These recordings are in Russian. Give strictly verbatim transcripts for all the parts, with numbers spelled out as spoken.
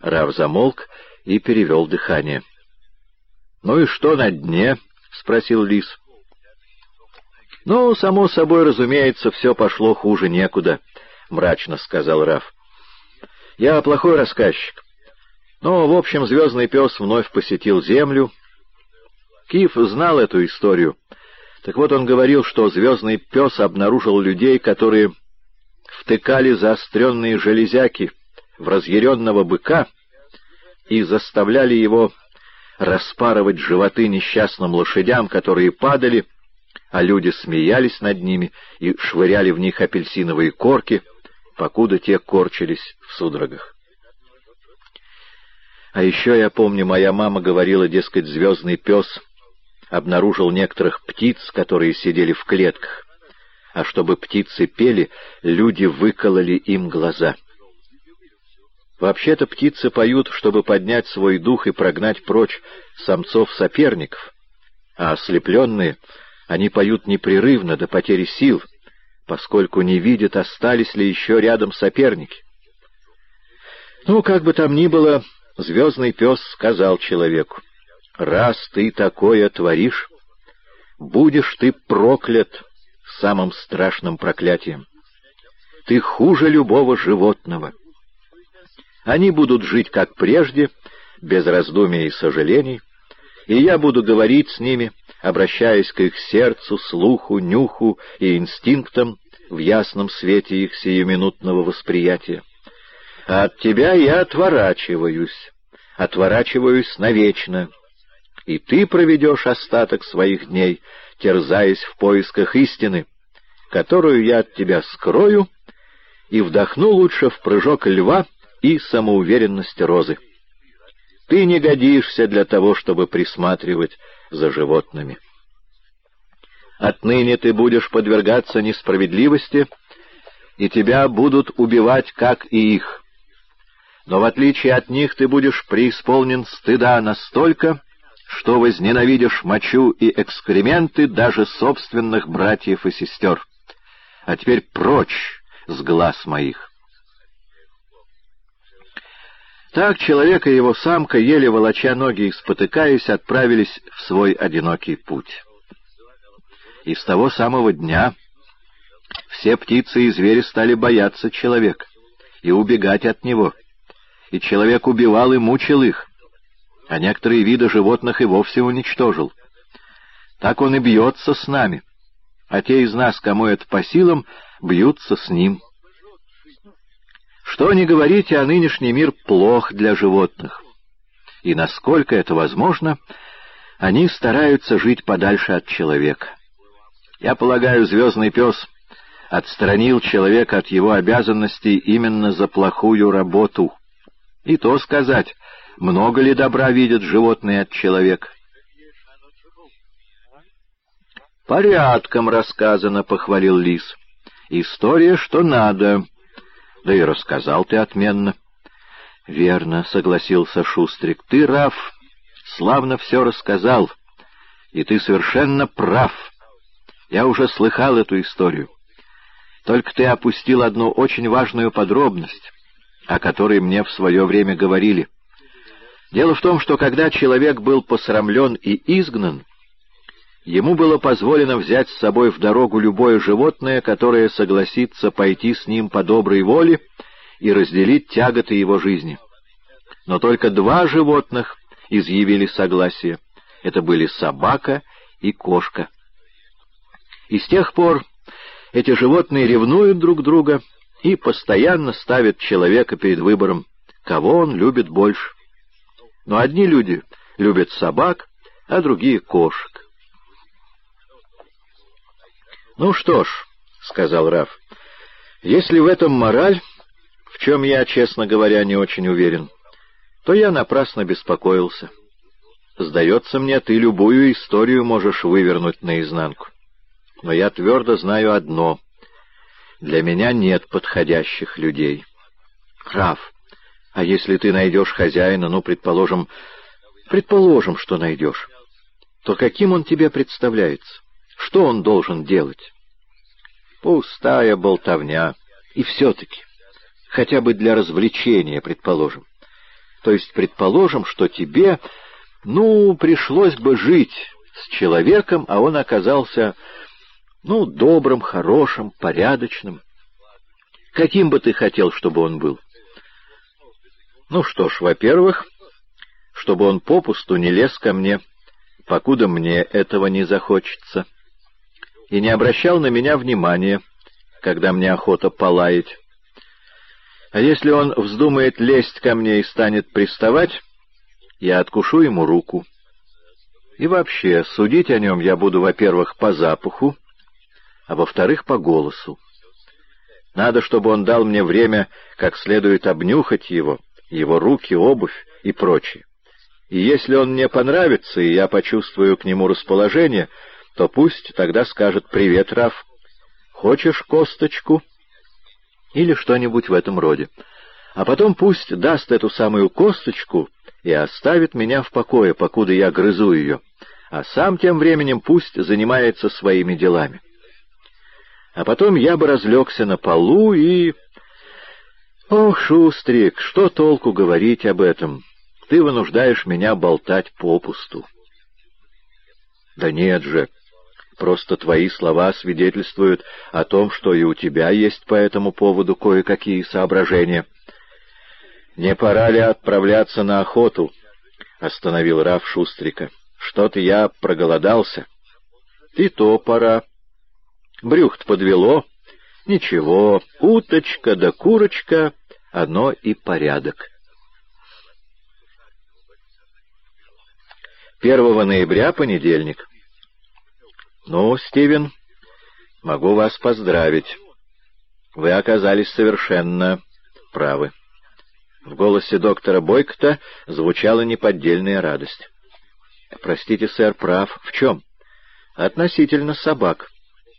Рав замолк и перевел дыхание. — Ну и что на дне? — спросил Лис. — Ну, само собой, разумеется, все пошло хуже некуда, — мрачно сказал Рав. — Я плохой рассказчик. Но, в общем, звездный пес вновь посетил Землю. Киф знал эту историю. Так вот, он говорил, что звездный пес обнаружил людей, которые втыкали заостренные железяки в разъяренного быка и заставляли его распарывать животы несчастным лошадям, которые падали, а люди смеялись над ними и швыряли в них апельсиновые корки, покуда те корчились в судорогах. А еще, я помню, моя мама говорила, дескать, звездный пес обнаружил некоторых птиц, которые сидели в клетках, а чтобы птицы пели, люди выкололи им глаза. Вообще-то птицы поют, чтобы поднять свой дух и прогнать прочь самцов-соперников, а ослепленные, они поют непрерывно до потери сил, поскольку не видят, остались ли еще рядом соперники. Ну, как бы там ни было, звездный пес сказал человеку: «Раз ты такое творишь, будешь ты проклят самым страшным проклятием. Ты хуже любого животного. Они будут жить как прежде, без раздумий и сожалений, и я буду говорить с ними, обращаясь к их сердцу, слуху, нюху и инстинктам в ясном свете их сиюминутного восприятия. А от тебя я отворачиваюсь, отворачиваюсь навечно, и ты проведешь остаток своих дней, терзаясь в поисках истины, которую я от тебя скрою и вдохну лучше в прыжок льва и самоуверенность розы. Ты не годишься для того, чтобы присматривать за животными. Отныне ты будешь подвергаться несправедливости, и тебя будут убивать, как и их. Но в отличие от них ты будешь преисполнен стыда настолько, что возненавидишь мочу и экскременты даже собственных братьев и сестер. А теперь прочь с глаз моих». Так человек и его самка, еле волоча ноги и спотыкаясь, отправились в свой одинокий путь. И с того самого дня все птицы и звери стали бояться человека и убегать от него, и человек убивал и мучил их, а некоторые виды животных и вовсе уничтожил. Так он и бьется с нами, а те из нас, кому это по силам, бьются с ним. Что ни говорите, а нынешний мир плох для животных, и, насколько это возможно, они стараются жить подальше от человека. Я полагаю, звездный пес отстранил человека от его обязанностей именно за плохую работу. И то сказать, много ли добра видят животные от человека. «Порядком рассказано», — похвалил Лис. «История, что надо». «Да и рассказал ты отменно». «Верно», — согласился Шустрик. «Ты, Раф, славно все рассказал, и ты совершенно прав. Я уже слыхал эту историю. Только ты опустил одну очень важную подробность, о которой мне в свое время говорили. Дело в том, что когда человек был посрамлен и изгнан, ему было позволено взять с собой в дорогу любое животное, которое согласится пойти с ним по доброй воле и разделить тяготы его жизни. Но только два животных изъявили согласие. Это были собака и кошка. И с тех пор эти животные ревнуют друг друга и постоянно ставят человека перед выбором, кого он любит больше. Но одни люди любят собак, а другие — кошек. «Ну что ж», — сказал Раф, — «если в этом мораль, в чем я, честно говоря, не очень уверен, то я напрасно беспокоился. Сдается мне, ты любую историю можешь вывернуть наизнанку. Но я твердо знаю одно — для меня нет подходящих людей». «Раф, а если ты найдешь хозяина, ну, предположим, предположим, что найдешь, то каким он тебе представляется? Что он должен делать?» «Пустая болтовня. И все-таки, хотя бы для развлечения, предположим. То есть предположим, что тебе, ну, пришлось бы жить с человеком, а он оказался, ну, добрым, хорошим, порядочным. Каким бы ты хотел, чтобы он был? Ну что ж, во-первых, чтобы он попусту не лез ко мне, покуда мне этого не захочется, и не обращал на меня внимания, когда мне охота полаять. А если он вздумает лезть ко мне и станет приставать, я откушу ему руку. И вообще, судить о нем я буду, во-первых, по запаху, а во-вторых, по голосу. Надо, чтобы он дал мне время как следует обнюхать его, его руки, обувь и прочее. И если он мне понравится, и я почувствую к нему расположение, то пусть тогда скажет: «Привет, Раф, хочешь косточку?» или что-нибудь в этом роде. А потом пусть даст эту самую косточку и оставит меня в покое, покуда я грызу ее, а сам тем временем пусть занимается своими делами. А потом я бы разлегся на полу и... Ох, Шустрик, что толку говорить об этом? Ты вынуждаешь меня болтать попусту. Да нет же, просто твои слова свидетельствуют о том, что и у тебя есть по этому поводу кое-какие соображения. Не пора ли отправляться на охоту? — остановил Раф Шустрика. — Что-то я проголодался. — И то пора. Брюхо-то подвело. Ничего, уточка да курочка — оно и порядок. Первого ноября, понедельник. Ну, Стивен, могу вас поздравить. Вы оказались совершенно правы. В голосе доктора Бойкота звучала неподдельная радость. Простите, сэр, прав. В чем? Относительно собак.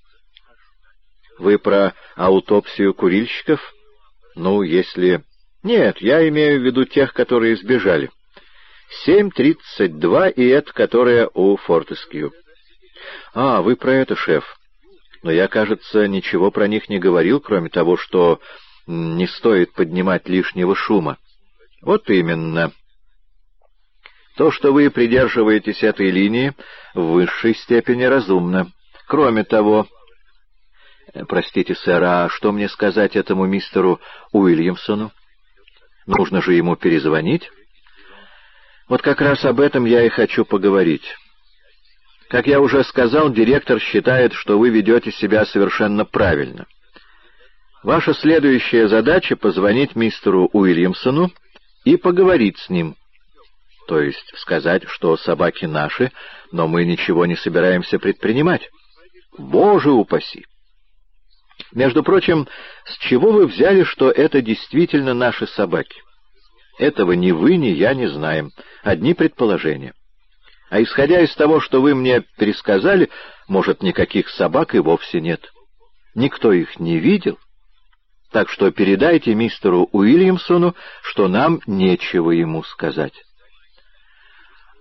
Вы про аутопсию курильщиков? Ну, если... Нет, я имею в виду тех, которые сбежали. семь тридцать два и это, которая у Фортескью. А, вы про это, шеф. Но я, кажется, ничего про них не говорил, кроме того, что не стоит поднимать лишнего шума. Вот именно. То, что вы придерживаетесь этой линии, в высшей степени разумно. Кроме того... Простите, сэр, а что мне сказать этому мистеру Уильямсону? Нужно же ему перезвонить. Вот как раз об этом я и хочу поговорить. Как я уже сказал, директор считает, что вы ведете себя совершенно правильно. Ваша следующая задача — позвонить мистеру Уильямсону и поговорить с ним. То есть сказать, что собаки наши, но мы ничего не собираемся предпринимать. Боже упаси! Между прочим, с чего вы взяли, что это действительно наши собаки? Этого ни вы, ни я не знаем. Одни предположения. А исходя из того, что вы мне пересказали, может, никаких собак и вовсе нет. Никто их не видел. Так что передайте мистеру Уильямсону, что нам нечего ему сказать.